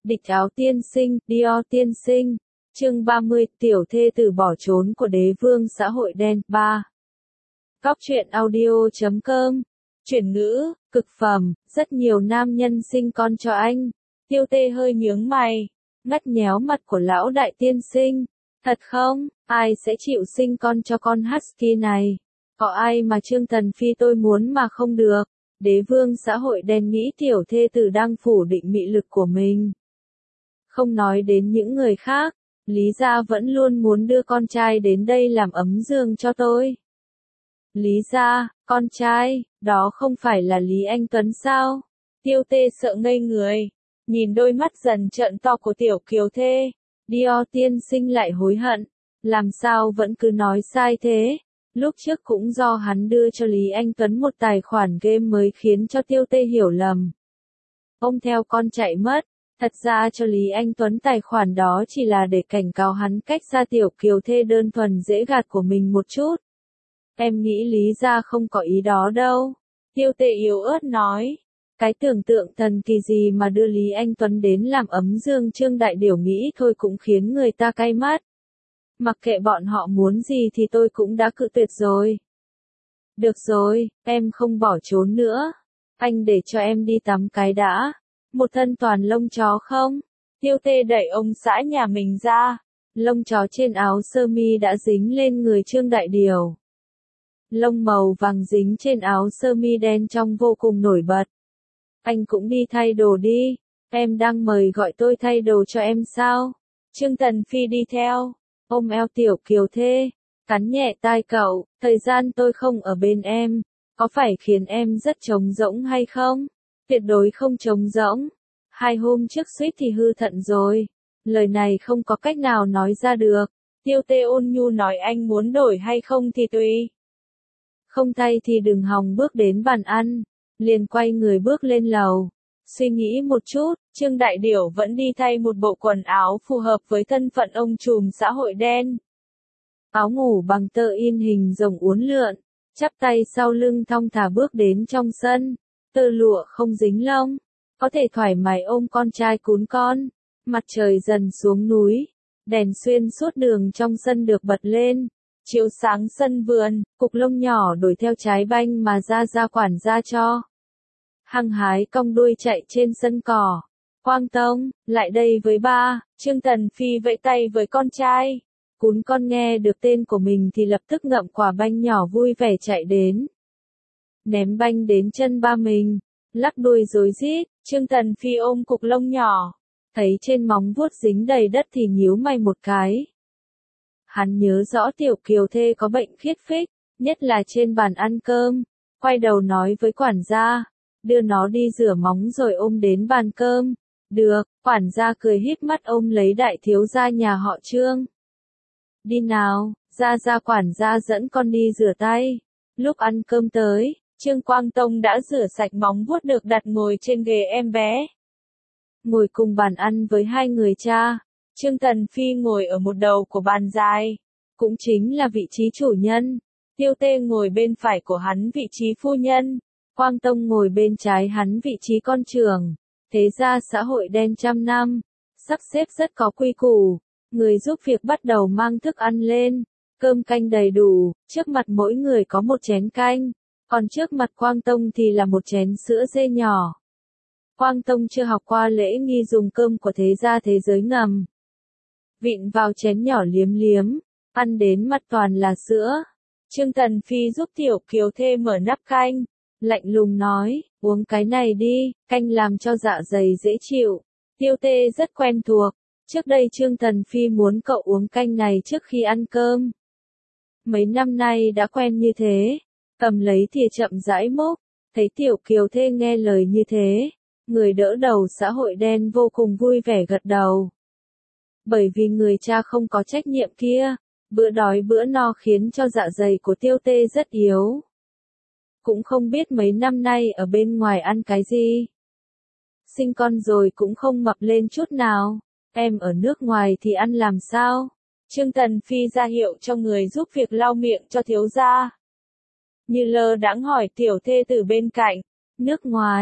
Địch áo tiên sinh, Dior tiên sinh. Chương 30, tiểu thê tử bỏ trốn của đế vương xã hội đen. 3. Góc truyện audio.com. Chuyển ngữ, cực phẩm, rất nhiều nam nhân sinh con cho anh. Tiêu Tê hơi nhướng mày, ngắt nhéo mặt của lão đại tiên sinh. Thật không? Ai sẽ chịu sinh con cho con husky này? Có ai mà Trương Tần Phi tôi muốn mà không được? Đế vương xã hội đen nghĩ tiểu thê tử đang phủ định mị lực của mình. Không nói đến những người khác, Lý gia vẫn luôn muốn đưa con trai đến đây làm ấm giường cho tôi. Lý gia, con trai, đó không phải là Lý Anh Tuấn sao? Tiêu Tê sợ ngây người, nhìn đôi mắt dần trợn to của tiểu kiều thê. Dior tiên sinh lại hối hận, làm sao vẫn cứ nói sai thế? Lúc trước cũng do hắn đưa cho Lý Anh Tuấn một tài khoản game mới khiến cho Tiêu Tê hiểu lầm. Ông theo con chạy mất, thật ra cho Lý Anh Tuấn tài khoản đó chỉ là để cảnh cáo hắn cách xa tiểu kiều thê đơn thuần dễ gạt của mình một chút. Em nghĩ Lý gia không có ý đó đâu. Tiêu Tê yếu ớt nói. Cái tưởng tượng thần kỳ gì mà đưa Lý Anh Tuấn đến làm ấm giường Trương Đại Điểu nghĩ thôi cũng khiến người ta cay mắt. Mặc kệ bọn họ muốn gì thì tôi cũng đã cự tuyệt rồi. Được rồi, em không bỏ trốn nữa. Anh để cho em đi tắm cái đã. Một thân toàn lông chó không? Tiêu Tê đẩy ông xã nhà mình ra. Lông chó trên áo sơ mi đã dính lên người Trương Đại Điểu. Lông màu vàng dính trên áo sơ mi đen trong vô cùng nổi bật. Anh cũng đi thay đồ đi. Em đang mời gọi tôi thay đồ cho em sao? Trương Tần Phi đi theo. Ôm eo tiểu kiều thê, cắn nhẹ tai cậu, thời gian tôi không ở bên em, có phải khiến em rất trống rỗng hay không? Tuyệt đối không trống rỗng. 2 hôm trước suýt thì hư thận rồi. Lời này không có cách nào nói ra được. Tiêu Tê ôn nhu nói anh muốn đổi hay không thì tùy. Không thay thì đừng hòng bước đến bàn ăn. Liền quay người bước lên lầu. Suy nghĩ một chút, Trương Đại Điểu vẫn đi thay một bộ quần áo phù hợp với thân phận ông trùm xã hội đen. Áo ngủ bằng tơ in hình rồng uốn lượn, chắp tay sau lưng thong thả bước đến trong sân. Tơ lụa không dính lông, có thể thoải mái ôm con trai cún con. Mặt trời dần xuống núi, đèn xuyên suốt đường trong sân được bật lên, chiếu sáng sân vườn, cục lông nhỏ đổi theo trái banh mà ra quản gia cho. Hăng hái cong đuôi chạy trên sân cỏ. Quang Tông, lại đây với ba. Trương Tần Phi vẫy tay với con trai. Cún con nghe được tên của mình thì lập tức ngậm quả banh nhỏ vui vẻ chạy đến. Ném banh đến chân ba mình, lắc đuôi rối rít. Trương Tần Phi ôm cục lông nhỏ, thấy trên móng vuốt dính đầy đất thì nhíu mày một cái. Hắn nhớ rõ tiểu kiều thê có bệnh khiết phích, nhất là trên bàn ăn cơm. Quay đầu nói với quản gia, đưa nó đi rửa móng rồi ôm đến bàn cơm. Được, quản gia cười híp mắt ôm lấy đại thiếu gia nhà họ Trương. Đi nào, ra quản gia dẫn con đi rửa tay. Lúc ăn cơm tới, Trương Quang Tông đã rửa sạch móng vuốt được đặt ngồi trên ghế em bé. Ngồi cùng bàn ăn với 2 người cha, Trương Tần Phi ngồi ở một đầu của bàn dài, cũng chính là vị trí chủ nhân. Tiêu Tê ngồi bên phải của hắn vị trí phu nhân. Quang Tông ngồi bên trái hắn vị trí con trưởng. Thế ra xã hội đen trăm năm, sắp xếp rất có quy củ. Người giúp việc bắt đầu mang thức ăn lên, cơm canh đầy đủ, trước mặt mỗi người có một chén canh, còn trước mặt Quang Tông thì là một chén sữa dê nhỏ. Quang Tông chưa học qua lễ nghi dùng cơm của thế gia thế giới ngầm. Vịn vào chén nhỏ liếm liếm, ăn đến mặt toàn là sữa. Trương Tần Phi giúp tiểu kiều thê mở nắp canh. Lạnh lùng nói, uống cái này đi, canh làm cho dạ dày dễ chịu. Tiêu Tê rất quen thuộc. Trước đây Trương Tần Phi muốn cậu uống canh này trước khi ăn cơm. Mấy năm nay đã quen như thế. Cầm lấy thìa chậm rãi múc. Thấy tiểu kiều thê nghe lời như thế. Người đỡ đầu xã hội đen vô cùng vui vẻ gật đầu. Bởi vì người cha không có trách nhiệm kia. Bữa đói bữa no khiến cho dạ dày của Tiêu Tê rất yếu. Cũng không biết mấy năm nay ở bên ngoài ăn cái gì. Sinh con rồi cũng không mập lên chút nào. Em ở nước ngoài thì ăn làm sao? Trương Tần Phi ra hiệu cho người giúp việc lau miệng cho thiếu gia. Như lơ đãng hỏi tiểu thê tử bên cạnh. Nước ngoài,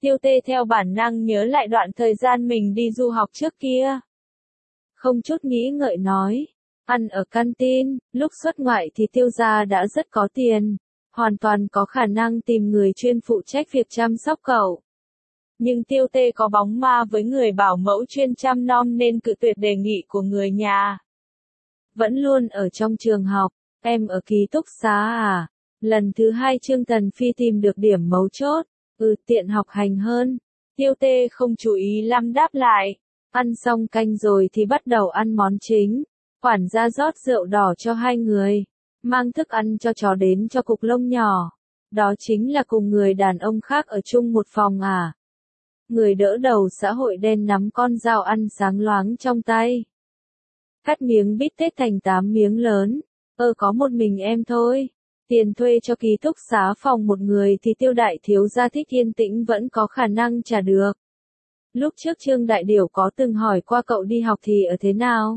Tiêu Tê theo bản năng nhớ lại đoạn thời gian mình đi du học trước kia. Không chút nghĩ ngợi nói, ăn ở canteen, lúc xuất ngoại thì Tiêu gia đã rất có tiền, hoàn toàn có khả năng tìm người chuyên phụ trách việc chăm sóc cậu. Nhưng Tiêu Tê có bóng ma với người bảo mẫu chuyên chăm nom nên cự tuyệt đề nghị của người nhà. Vẫn luôn ở trong trường học, em ở ký túc xá à? Lần thứ 2 Trương Tần Phi tìm được điểm mấu chốt, tiện học hành hơn. Tiêu Tê không chú ý lắm đáp lại. Ăn xong canh rồi thì bắt đầu ăn món chính. Quản gia rót rượu đỏ cho hai người. Mang thức ăn cho chó đến cho cục lông nhỏ. Đó chính là cùng người đàn ông khác ở chung một phòng à? Người đỡ đầu xã hội đen nắm con dao ăn sáng loáng trong tay. Cắt miếng bít tết thành 8 miếng lớn. Có một mình em thôi. Tiền thuê cho ký túc xá phòng một người thì Tiêu đại thiếu gia thích yên tĩnh vẫn có khả năng trả được. Lúc trước Trương Đại Điểu có từng hỏi qua cậu đi học thì ở thế nào?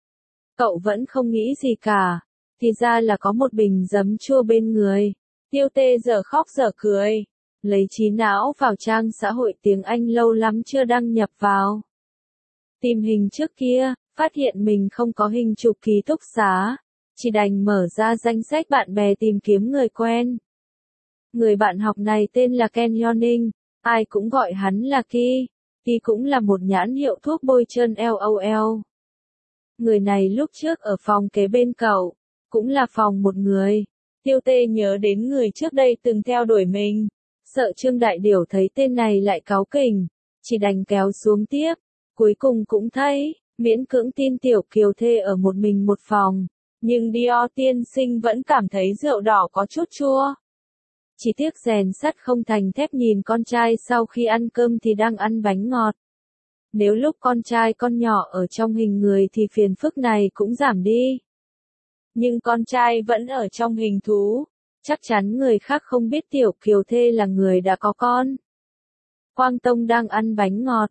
Cậu vẫn không nghĩ gì cả. Thì ra là có một bình giấm chua bên người. Tiêu Tê giờ khóc giờ cười. Lấy trí não vào trang xã hội tiếng Anh lâu lắm chưa đăng nhập vào. Tìm hình trước kia, phát hiện mình không có hình chụp ký túc xá. Chỉ đành mở ra danh sách bạn bè tìm kiếm người quen. Người bạn học này tên là Ken Yoning, ai cũng gọi hắn là Ki. Ki cũng là một nhãn hiệu thuốc bôi trơn LOL. Người này lúc trước ở phòng kế bên cậu, cũng là phòng một người. Tiêu Tê nhớ đến người trước đây từng theo đuổi mình. Sợ Trương Đại Điểu thấy tên này lại cáu kỉnh, chỉ đành kéo xuống tiếp. Cuối cùng cũng thấy, miễn cưỡng tin Tiểu Kiều Thê ở một mình một phòng. Nhưng Dior tiên sinh vẫn cảm thấy rượu đỏ có chút chua. Chỉ tiếc rèn sắt không thành thép nhìn con trai sau khi ăn cơm thì đang ăn bánh ngọt. Nếu lúc con trai con nhỏ ở trong hình người thì phiền phức này cũng giảm đi. Nhưng con trai vẫn ở trong hình thú. Chắc chắn người khác không biết Tiểu Kiều Thê là người đã có con. Quang Tông đang ăn bánh ngọt.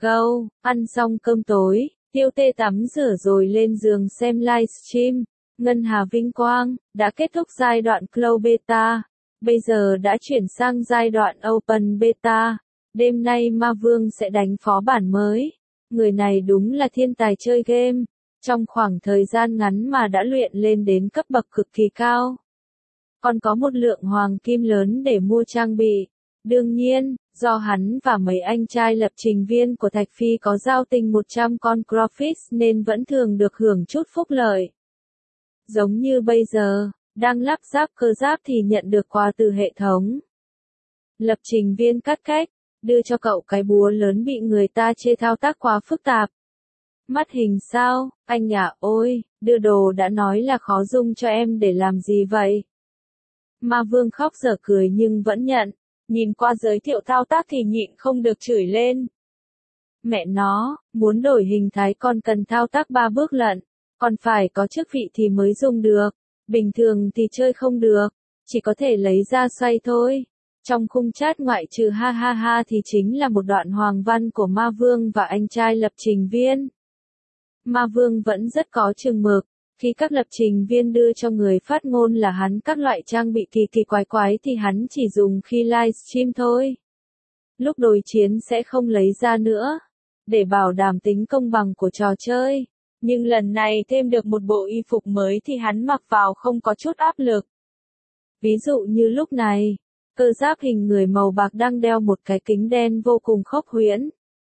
Ăn xong cơm tối, Tiêu Tê tắm rửa rồi lên giường xem livestream. Ngân Hà Vinh Quang đã kết thúc giai đoạn Closed Beta, bây giờ đã chuyển sang giai đoạn Open Beta. Đêm nay Ma Vương sẽ đánh phó bản mới. Người này đúng là thiên tài chơi game, trong khoảng thời gian ngắn mà đã luyện lên đến cấp bậc cực kỳ cao. Còn có một lượng hoàng kim lớn để mua trang bị. Đương nhiên, do hắn và mấy anh trai lập trình viên của Thạch Phi có giao tình 100 con Graphics nên vẫn thường được hưởng chút phúc lợi. Giống như bây giờ, đang lắp ráp cơ giáp thì nhận được quà từ hệ thống. Lập trình viên cắt cách, đưa cho cậu cái búa lớn bị người ta chê thao tác quá phức tạp. Mắt hình sao, anh à, ôi, đưa đồ đã nói là khó dùng cho em để làm gì vậy? Ma Vương khóc dở cười nhưng vẫn nhận, nhìn qua giới thiệu thao tác thì nhịn không được chửi lên. Mẹ nó, muốn đổi hình thái còn cần thao tác 3 bước lận, còn phải có chức vị thì mới dùng được, bình thường thì chơi không được, chỉ có thể lấy ra xoay thôi. Trong khung chat ngoại trừ ha ha ha thì chính là một đoạn hoàng văn của Ma Vương và anh trai lập trình viên. Ma Vương vẫn rất có chừng mực, khi các lập trình viên đưa cho người phát ngôn là hắn các loại trang bị kỳ kỳ quái quái thì hắn chỉ dùng khi livestream thôi. Lúc đối chiến sẽ không lấy ra nữa, để bảo đảm tính công bằng của trò chơi. Nhưng lần này thêm được một bộ y phục mới thì hắn mặc vào không có chút áp lực. Ví dụ như lúc này, cơ giáp hình người màu bạc đang đeo một cái kính đen vô cùng khốc huyễn.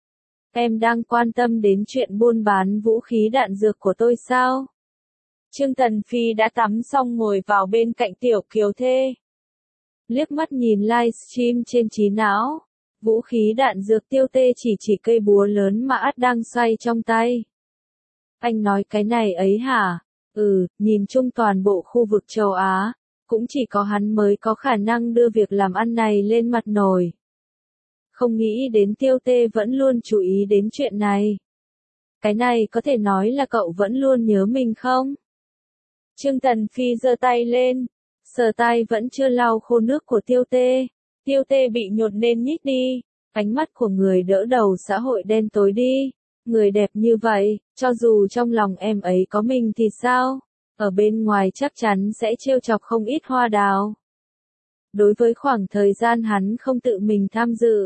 Em đang quan tâm đến chuyện buôn bán vũ khí đạn dược của tôi sao? Trương Tần Phi đã tắm xong ngồi vào bên cạnh Tiểu Kiều Thê. Liếc mắt nhìn livestream trên trí não. Vũ khí đạn dược Tiêu Tê chỉ cây búa lớn mà ắt đang xoay trong tay. Anh nói cái này ấy hả? Nhìn chung toàn bộ khu vực châu Á, cũng chỉ có hắn mới có khả năng đưa việc làm ăn này lên mặt nổi. Không nghĩ đến Tiêu Tê vẫn luôn chú ý đến chuyện này. Cái này có thể nói là cậu vẫn luôn nhớ mình không? Trương Tần Phi giơ tay lên, sờ tay vẫn chưa lau khô nước của Tiêu Tê. Tiêu Tê bị nhột nên nhích đi, ánh mắt của người đỡ đầu xã hội đen tối đi. Người đẹp như vậy, cho dù trong lòng em ấy có mình thì sao? Ở bên ngoài chắc chắn sẽ trêu chọc không ít hoa đào. Đối với khoảng thời gian hắn không tự mình tham dự,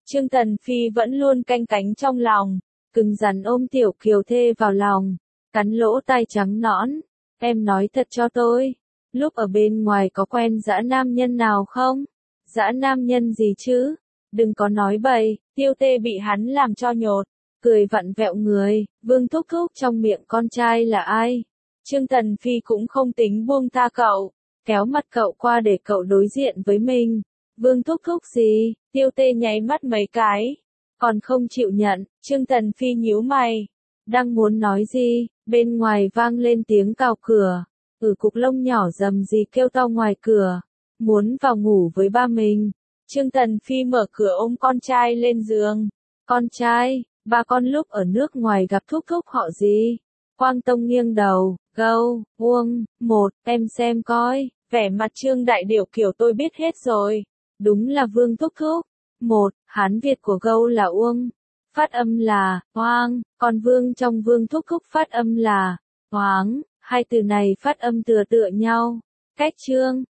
Trương Tần Phi vẫn luôn canh cánh trong lòng, cứng rắn ôm Tiểu Kiều Thê vào lòng, cắn lỗ tai trắng nõn. Em nói thật cho tôi, lúc ở bên ngoài có quen dã nam nhân nào không? Dã nam nhân gì chứ? Đừng có nói bậy, Tiêu Tê bị hắn làm cho nhột, cười vặn vẹo người. Vương Thúc Thúc trong miệng con trai là ai? Trương Tần Phi cũng không tính buông tha cậu, kéo mặt cậu qua để cậu đối diện với mình. Vương Thúc Thúc gì? Tiêu Tê nháy mắt mấy cái, còn không chịu nhận. Trương Tần Phi nhíu mày, đang muốn nói gì, bên ngoài vang lên tiếng cào cửa. Cục lông nhỏ rầm rì kêu to ngoài cửa, muốn vào ngủ với ba mình. Trương Tần Phi mở cửa ôm con trai lên giường. Con trai, ba con lúc ở nước ngoài gặp Thúc Thúc họ gì? Quang Tông nghiêng đầu, Gâu, Uông, một, em xem coi. Vẻ mặt Trương Đại Điểu kiểu tôi biết hết rồi. Đúng là Vương Thúc Thúc. Một, Hán Việt của Gâu là Uông. Phát âm là Hoang, còn Vương trong Vương Thúc Thúc phát âm là Hoáng. Hai từ này phát âm tựa tựa nhau. Cách Trương